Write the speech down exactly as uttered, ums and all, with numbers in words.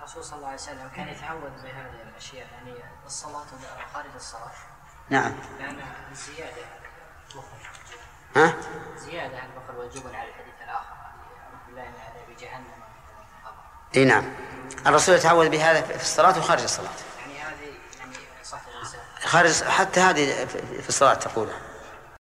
الرسول صلى الله عليه وسلم كان يتعوذ بهذه الأشياء يعني الصلاة وخارج الصلاة. نعم. لأن الزيادة ها؟ زيادة البخل والجبن على الحديث الآخر بالله من عذاب جهنم. اي نعم. الرسول يتعوذ بهذا في الصلاة وخارج الصلاة. يعني هذه يعني صح الإنسان. خارج حتى هذه في الصلاة تقولها.